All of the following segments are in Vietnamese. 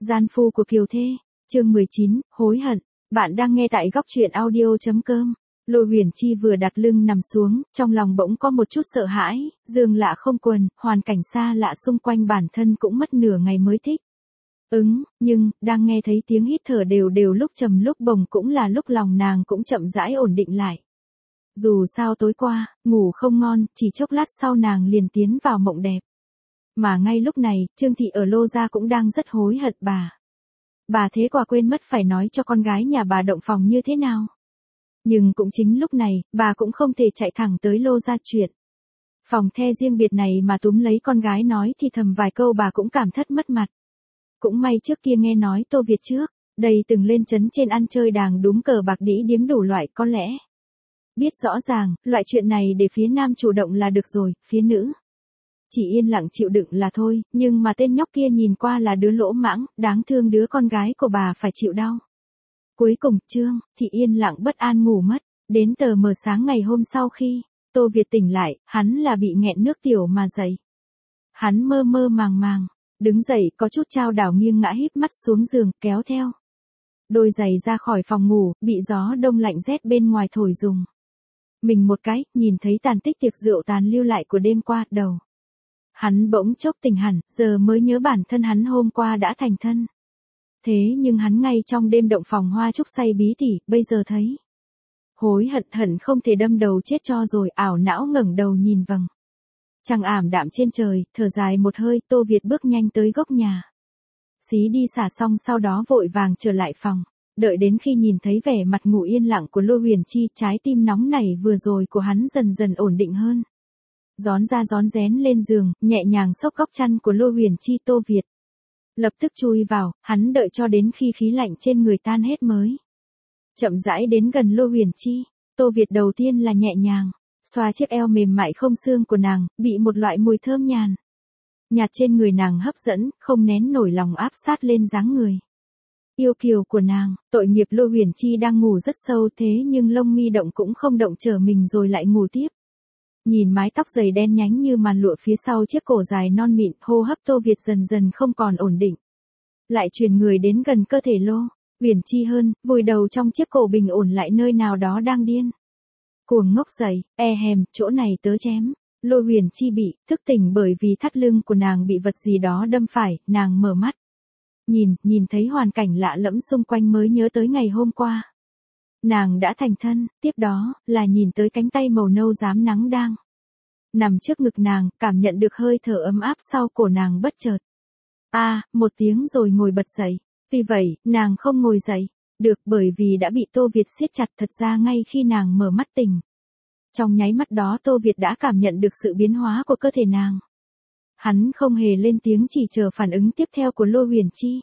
Gian phu của Kiều Thê, chương 19, hối hận. Bạn đang nghe tại góc truyện audio.com. Lô Huyền Chi vừa đặt lưng nằm xuống, trong lòng bỗng có một chút sợ hãi, giường lạ không quần, hoàn cảnh xa lạ xung quanh bản thân cũng mất nửa ngày mới thích. Nhưng, đang nghe thấy tiếng hít thở đều đều lúc trầm lúc bồng cũng là lúc lòng nàng cũng chậm rãi ổn định lại. Dù sao tối qua, ngủ không ngon, chỉ chốc lát sau nàng liền tiến vào mộng đẹp. Mà ngay lúc này, Trương Thị ở Lô gia cũng đang rất hối hận bà. Bà thế quả quên mất phải nói cho con gái nhà bà động phòng như thế nào. Nhưng cũng chính lúc này, bà cũng không thể chạy thẳng tới Lô gia chuyện. Phòng the riêng biệt này mà túm lấy con gái nói thì thầm vài câu bà cũng cảm thất mất mặt. Cũng may trước kia nghe nói Tô Việt trước, đây từng lên trấn trên ăn chơi đàng đúng cờ bạc đĩ điếm đủ loại có lẽ. Biết rõ ràng, loại chuyện này để phía nam chủ động là được rồi, phía nữ chỉ yên lặng chịu đựng là thôi, nhưng mà tên nhóc kia nhìn qua là đứa lỗ mãng, đáng thương đứa con gái của bà phải chịu đau. Cuối cùng, Trương Thị yên lặng bất an ngủ mất, đến tờ mờ sáng ngày hôm sau khi Tô Việt tỉnh lại, hắn là bị nghẹn nước tiểu mà dậy. Hắn mơ mơ màng màng, đứng dậy có chút chao đảo nghiêng ngã híp mắt xuống giường, kéo theo đôi giày ra khỏi phòng ngủ, bị gió đông lạnh rét bên ngoài thổi rùng mình một cái, nhìn thấy tàn tích tiệc rượu tàn lưu lại của đêm qua, đầu hắn bỗng chốc tỉnh hẳn, giờ mới nhớ bản thân hắn hôm qua đã thành thân. Thế nhưng hắn ngay trong đêm động phòng hoa trúc say bí tỉ, bây giờ thấy hối hận không thể đâm đầu chết cho rồi, ảo não ngẩng đầu nhìn vầng trăng ảm đạm trên trời, thở dài một hơi, Tô Việt bước nhanh tới góc nhà. Xí đi xả xong sau đó vội vàng trở lại phòng. Đợi đến khi nhìn thấy vẻ mặt ngủ yên lặng của Lô Huyền Chi, trái tim nóng nảy vừa rồi của hắn dần dần ổn định hơn. Rón ra rón rén lên giường, nhẹ nhàng xốc góc chăn của Lô Huyền Chi. Tô Việt lập tức chui vào, hắn đợi cho đến khi khí lạnh trên người tan hết mới chậm rãi đến gần Lô Huyền Chi. Tô Việt đầu tiên là nhẹ nhàng xoa chiếc eo mềm mại không xương của nàng, bị một loại mùi thơm nhạt trên người nàng hấp dẫn, không nén nổi lòng áp sát lên dáng người yêu kiều của nàng. Tội nghiệp Lô Huyền Chi đang ngủ rất sâu thế nhưng lông mi động cũng không động, trở mình rồi lại ngủ tiếp. Nhìn mái tóc dày đen nhánh như màn lụa phía sau chiếc cổ dài non mịn, hô hấp Tô Việt dần dần không còn ổn định. Lại chuyển người đến gần cơ thể Lô Huyền Chi hơn, vùi đầu trong chiếc cổ bình ổn lại nơi nào đó đang điên cuồng ngốc dậy, chỗ này tớ chém. Lô Huyền Chi bị thức tỉnh bởi vì thắt lưng của nàng bị vật gì đó đâm phải, nàng mở mắt. Nhìn thấy hoàn cảnh lạ lẫm xung quanh mới nhớ tới ngày hôm qua. Nàng đã thành thân, tiếp đó, là nhìn tới cánh tay màu nâu rám nắng đang nằm trước ngực nàng, cảm nhận được hơi thở ấm áp sau cổ nàng bất chợt. Một tiếng rồi ngồi bật dậy. Tuy vậy, nàng không ngồi dậy được bởi vì đã bị Tô Việt siết chặt. Thật ra ngay khi nàng mở mắt tỉnh, trong nháy mắt đó Tô Việt đã cảm nhận được sự biến hóa của cơ thể nàng. Hắn không hề lên tiếng, chỉ chờ phản ứng tiếp theo của Lô Huyền Chi.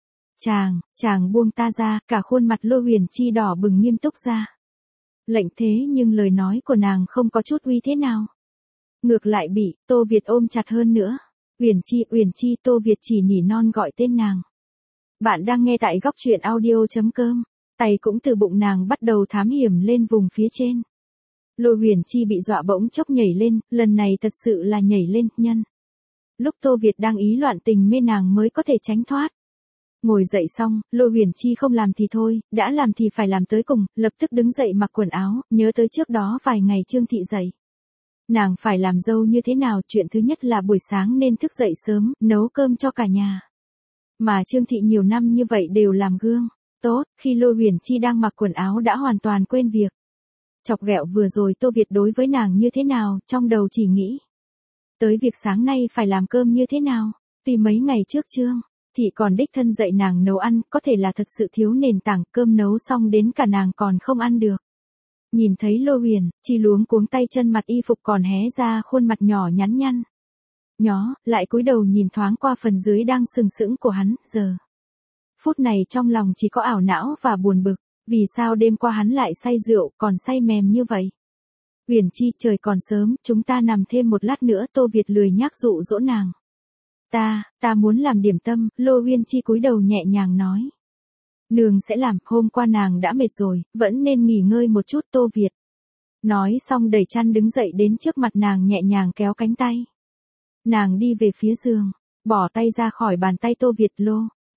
Chàng buông ta ra, cả khuôn mặt Lô Huyền Chi đỏ bừng nghiêm túc ra lệnh thế nhưng lời nói của nàng không có chút uy thế nào. Ngược lại bị Tô Việt ôm chặt hơn nữa. Huyền Chi, Tô Việt chỉ nỉ non gọi tên nàng. Bạn đang nghe tại góc truyện audio.com. Tay cũng từ bụng nàng bắt đầu thám hiểm lên vùng phía trên. Lô Huyền Chi bị dọa bỗng chốc nhảy lên, lần này thật sự là nhảy lên, nhân lúc Tô Việt đang ý loạn tình mê nàng mới có thể tránh thoát. Ngồi dậy xong, Lô Huyền Chi không làm thì thôi, đã làm thì phải làm tới cùng, lập tức đứng dậy mặc quần áo, nhớ tới trước đó vài ngày Trương Thị dậy. Nàng phải làm dâu như thế nào, chuyện thứ nhất là buổi sáng nên thức dậy sớm, nấu cơm cho cả nhà. Mà Trương Thị nhiều năm như vậy đều làm gương tốt, khi Lô Huyền Chi đang mặc quần áo đã hoàn toàn quên việc chọc ghẹo vừa rồi Tô Việt đối với nàng như thế nào, trong đầu chỉ nghĩ tới việc sáng nay phải làm cơm như thế nào. Vì mấy ngày trước Trương Thị còn đích thân dạy nàng nấu ăn, có thể là thật sự thiếu nền tảng, cơm nấu xong đến cả nàng còn không ăn được. Nhìn thấy Lô Huyền Chi luống cuống tay chân, mặt y phục còn hé ra, khuôn mặt nhỏ nhắn nhăn nhó, lại cúi đầu nhìn thoáng qua phần dưới đang sừng sững của hắn, giờ phút này trong lòng chỉ có ảo não và buồn bực, vì sao đêm qua hắn lại say rượu, còn say mềm như vậy. Huyền Chi, trời còn sớm, chúng ta nằm thêm một lát nữa. Tô Việt lười nhác dụ dỗ nàng. Ta muốn làm điểm tâm. Lô Huyền Chi cúi đầu nhẹ nhàng nói. Nương sẽ làm, hôm qua nàng đã mệt rồi, vẫn nên nghỉ ngơi một chút. Tô Việt nói xong đẩy chăn đứng dậy đến trước mặt nàng, nhẹ nhàng kéo cánh tay nàng đi về phía giường, bỏ tay ra khỏi bàn tay Tô Việt. Lô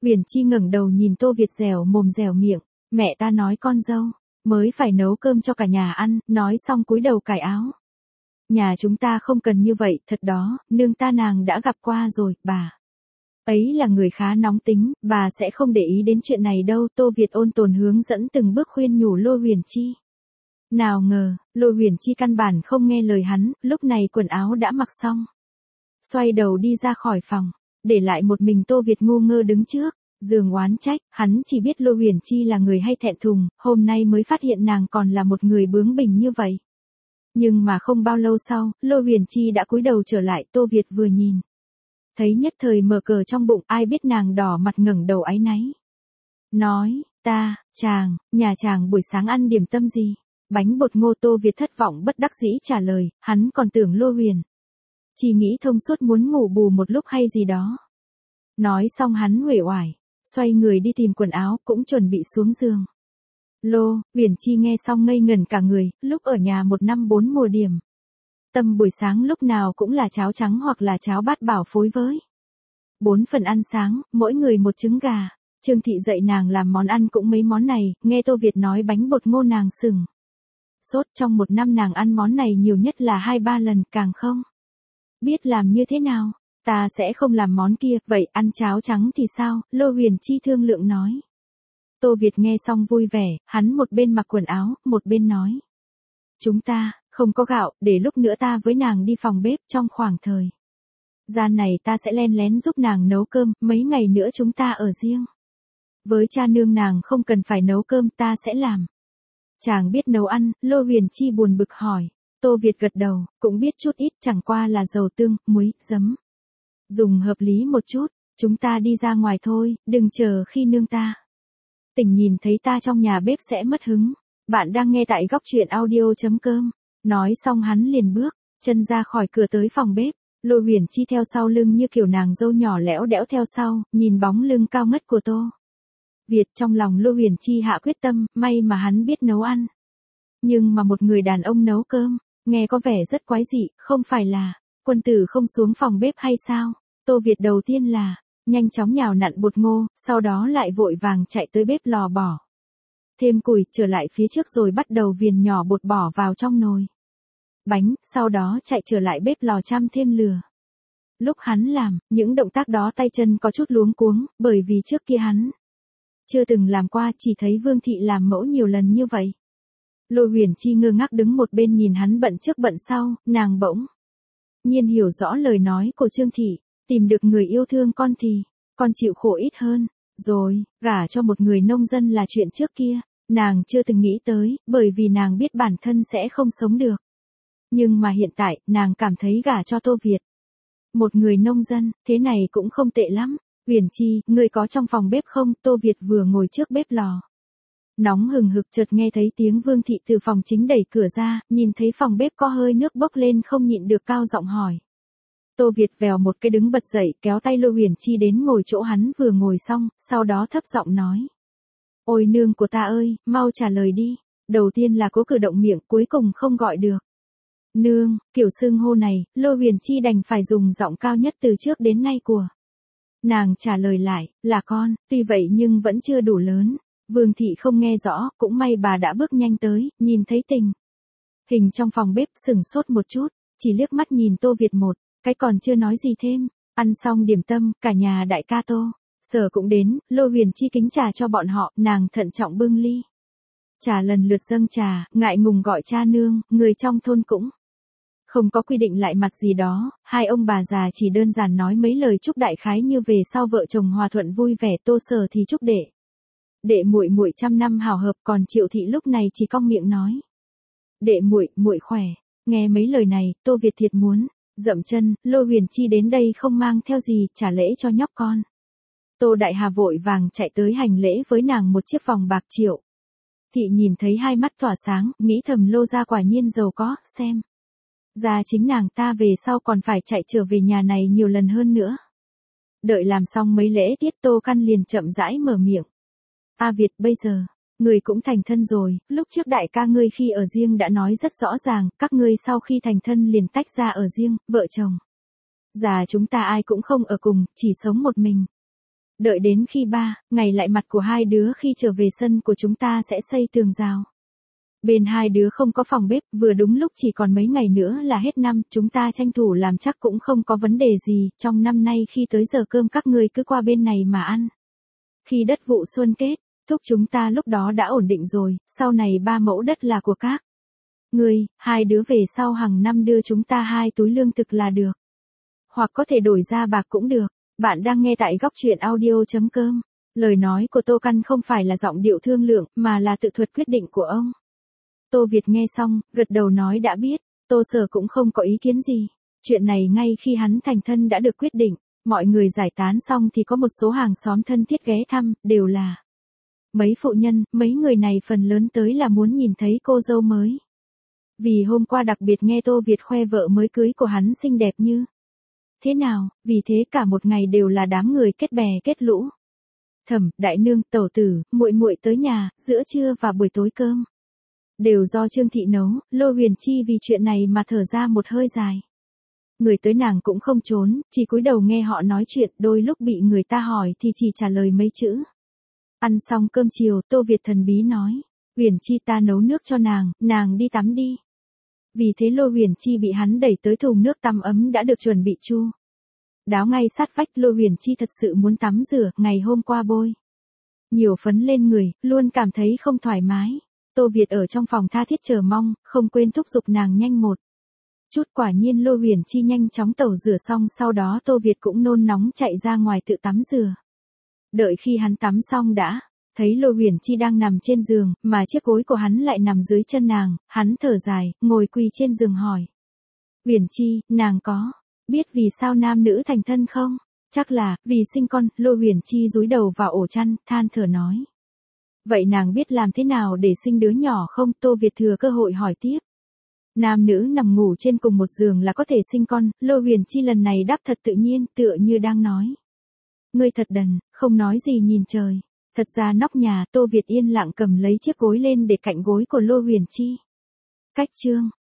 Huyền Chi ngẩng đầu nhìn Tô Việt dẻo mồm dẻo miệng, mẹ ta nói con dâu, mới phải nấu cơm cho cả nhà ăn, nói xong cúi đầu cài áo. Nhà chúng ta không cần như vậy, thật đó, nương ta nàng đã gặp qua rồi, bà. Ấy là người khá nóng tính, bà sẽ không để ý đến chuyện này đâu. Tô Việt ôn tồn hướng dẫn từng bước khuyên nhủ Lô Huyền Chi. Nào ngờ, Lô Huyền Chi căn bản không nghe lời hắn, lúc này quần áo đã mặc xong. Xoay đầu đi ra khỏi phòng, để lại một mình Tô Việt ngu ngơ đứng trước, giường oán trách, hắn chỉ biết Lô Huyền Chi là người hay thẹn thùng, hôm nay mới phát hiện nàng còn là một người bướng bỉnh như vậy. Nhưng mà không bao lâu sau, Lô Huyền Chi đã cúi đầu trở lại. Tô Việt vừa nhìn, thấy nhất thời mở cờ trong bụng, ai biết nàng đỏ mặt ngẩng đầu áy náy. Nói, chàng, nhà chàng buổi sáng ăn điểm tâm gì? Bánh bột ngô. Tô Việt thất vọng bất đắc dĩ trả lời, hắn còn tưởng Lô Huyền Chi nghĩ thông suốt muốn ngủ bù một lúc hay gì đó. Nói xong hắn uể oải, xoay người đi tìm quần áo, cũng chuẩn bị xuống giường. Lô Huyền Chi nghe xong ngây ngẩn cả người, lúc ở nhà 1 năm 4 mùa điểm. Tâm buổi sáng lúc nào cũng là cháo trắng hoặc là cháo bát bảo phối với 4 phần ăn sáng, mỗi người một trứng gà. Trương Thị dạy nàng làm món ăn cũng mấy món này, nghe Tô Việt nói bánh bột ngô nàng sừng sốt. Trong 1 năm nàng ăn món này nhiều nhất là 2-3 lần, càng không biết làm như thế nào. Ta sẽ không làm món kia, vậy ăn cháo trắng thì sao? Lô Huyền Chi thương lượng nói. Tô Việt nghe xong vui vẻ, hắn một bên mặc quần áo, một bên nói. Chúng ta không có gạo, để lúc nữa ta với nàng đi phòng bếp, trong khoảng thời gian này ta sẽ len lén giúp nàng nấu cơm, mấy ngày nữa chúng ta ở riêng. Với cha nương nàng không cần phải nấu cơm, ta sẽ làm. Chàng biết nấu ăn? Lô Huyền Chi buồn bực hỏi. Tô Việt gật đầu, cũng biết chút ít, chẳng qua là dầu tương, muối, giấm. Dùng hợp lý một chút, chúng ta đi ra ngoài thôi, đừng chờ khi nương ta tỉnh nhìn thấy ta trong nhà bếp sẽ mất hứng. Bạn đang nghe tại góc truyện audio.com. Nói xong hắn liền bước chân ra khỏi cửa tới phòng bếp. Lô Huyền Chi theo sau lưng như kiểu nàng dâu nhỏ lẽo đẽo theo sau, nhìn bóng lưng cao ngất của Tô Việt, trong lòng Lô Huyền Chi hạ quyết tâm, may mà hắn biết nấu ăn. Nhưng mà một người đàn ông nấu cơm, nghe có vẻ rất quái dị, không phải là quân tử không xuống phòng bếp hay sao? Tô Việt đầu tiên là nhanh chóng nhào nặn bột ngô, sau đó lại vội vàng chạy tới bếp lò bỏ thêm củi, trở lại phía trước rồi bắt đầu viền nhỏ bột bỏ vào trong nồi bánh, sau đó chạy trở lại bếp lò chăm thêm lửa. Lúc hắn làm những động tác đó tay chân có chút luống cuống, bởi vì trước kia hắn chưa từng làm qua, chỉ thấy Vương Thị làm mẫu nhiều lần như vậy. Lô Huyền Chi ngơ ngác đứng một bên nhìn hắn bận trước bận sau, nàng bỗng nhiên hiểu rõ lời nói của Trương Thị, tìm được người yêu thương con thì con chịu khổ ít hơn. Rồi, gả cho một người nông dân là chuyện trước kia, nàng chưa từng nghĩ tới, bởi vì nàng biết bản thân sẽ không sống được. Nhưng mà hiện tại, nàng cảm thấy gả cho Tô Việt, một người nông dân, thế này cũng không tệ lắm. Huyền Chi, ngươi có trong phòng bếp không? Tô Việt vừa ngồi trước bếp lò nóng hừng hực, chợt nghe thấy tiếng Vương Thị từ phòng chính đẩy cửa ra, nhìn thấy phòng bếp có hơi nước bốc lên, không nhịn được cao giọng hỏi. Tô Việt vèo một cái đứng bật dậy, kéo tay Lô Huyền Chi đến ngồi chỗ hắn vừa ngồi xong, sau đó thấp giọng nói. Ôi nương của ta ơi, mau trả lời đi. Đầu tiên là cố cử động miệng, cuối cùng không gọi được nương. Kiểu xưng hô này, Lô Huyền Chi đành phải dùng giọng cao nhất từ trước đến nay của nàng trả lời lại, là con. Tuy vậy nhưng vẫn chưa đủ lớn. Vương Thị không nghe rõ, cũng may bà đã bước nhanh tới, nhìn thấy tình hình trong phòng bếp, sửng sốt một chút, chỉ liếc mắt nhìn Tô Việt một cái, còn chưa nói gì thêm. Ăn xong điểm tâm, cả nhà đại ca Tô Sở cũng đến, Lô Huyền Chi kính trà cho bọn họ, nàng thận trọng bưng ly trà lần lượt dâng trà, ngại ngùng gọi cha nương. Người trong thôn cũng không có quy định lại mặt gì đó, hai ông bà già chỉ đơn giản nói mấy lời chúc đại khái như về sau vợ chồng hòa thuận vui vẻ. Tô Sở thì chúc đệ muội muội trăm năm hào hợp, còn Triệu Thị lúc này chỉ cong miệng nói. Đệ muội khỏe. Nghe mấy lời này, Tô Việt thiệt muốn dậm chân. Lô Huyền Chi đến đây không mang theo gì, trả lễ cho nhóc con. Tô Đại Hà vội vàng chạy tới hành lễ với nàng một chiếc vòng bạc. Triệu Thị nhìn thấy hai mắt tỏa sáng, nghĩ thầm Lô gia quả nhiên giàu có, xem ra chính nàng ta về sau còn phải chạy trở về nhà này nhiều lần hơn nữa. Đợi làm xong mấy lễ tiết, Tô Căn liền chậm rãi mở miệng. A Việt, bây giờ người cũng thành thân rồi, lúc trước đại ca ngươi khi ở riêng đã nói rất rõ ràng, các ngươi sau khi thành thân liền tách ra ở riêng, vợ chồng già chúng ta ai cũng không ở cùng, chỉ sống một mình. Đợi đến khi 3 ngày lại mặt của hai đứa khi trở về sân của chúng ta sẽ xây tường rào. Bên hai đứa không có phòng bếp, vừa đúng lúc chỉ còn mấy ngày nữa là hết năm, chúng ta tranh thủ làm chắc cũng không có vấn đề gì, trong năm nay khi tới giờ cơm các ngươi cứ qua bên này mà ăn. Khi đất vụ xuân kết, thúc chúng ta lúc đó đã ổn định rồi, sau này 3 mẫu đất là của các ngươi, hai đứa về sau hàng năm đưa chúng ta 2 túi lương thực là được. Hoặc có thể đổi ra bạc cũng được. Bạn đang nghe tại góc truyện audio.com. Lời nói của Tô Căn không phải là giọng điệu thương lượng, mà là tự thuật quyết định của ông. Tô Việt nghe xong, gật đầu nói đã biết, Tô Sở cũng không có ý kiến gì. Chuyện này ngay khi hắn thành thân đã được quyết định, mọi người giải tán xong thì có một số hàng xóm thân thiết ghé thăm, đều là mấy phụ nhân, mấy người này phần lớn tới là muốn nhìn thấy cô dâu mới. Vì hôm qua đặc biệt nghe Tô Việt khoe vợ mới cưới của hắn xinh đẹp như thế nào, vì thế cả một ngày đều là đám người kết bè kết lũ. Thẩm, đại nương, tẩu tử, muội muội tới nhà, giữa trưa và buổi tối cơm đều do Trương Thị nấu. Lô Huyền Chi vì chuyện này mà thở ra một hơi dài. Người tới nàng cũng không trốn, chỉ cúi đầu nghe họ nói chuyện, đôi lúc bị người ta hỏi thì chỉ trả lời mấy chữ. Ăn xong cơm chiều, Tô Việt thần bí nói, Huyền Chi ta nấu nước cho nàng đi tắm đi. Vì thế Lô Huyền Chi bị hắn đẩy tới thùng nước tắm ấm đã được chuẩn bị chu đáo ngay sát vách. Lô Huyền Chi thật sự muốn tắm rửa, ngày hôm qua bôi nhiều phấn lên người, luôn cảm thấy không thoải mái. Tô Việt ở trong phòng tha thiết chờ mong, không quên thúc giục nàng nhanh một chút. Quả nhiên Lô Huyền Chi nhanh chóng tẩu rửa xong, sau đó Tô Việt cũng nôn nóng chạy ra ngoài tự tắm rửa. Đợi khi hắn tắm xong đã thấy Lô Huyền Chi đang nằm trên giường, mà chiếc gối của hắn lại nằm dưới chân nàng, hắn thở dài, ngồi quỳ trên giường hỏi. Huyền Chi, nàng có biết vì sao nam nữ thành thân không? Chắc là, vì sinh con. Lô Huyền Chi dúi đầu vào ổ chăn, than thở nói. Vậy nàng biết làm thế nào để sinh đứa nhỏ không? Tô Việt thừa cơ hội hỏi tiếp. Nam nữ nằm ngủ trên cùng một giường là có thể sinh con. Lô Huyền Chi lần này đáp thật tự nhiên, tựa như đang nói. Ngươi thật đần, không nói gì nhìn trời. Thật ra nóc nhà, Tô Việt yên lặng cầm lấy chiếc gối lên để cạnh gối của Lô Huyền Chi. Cách chương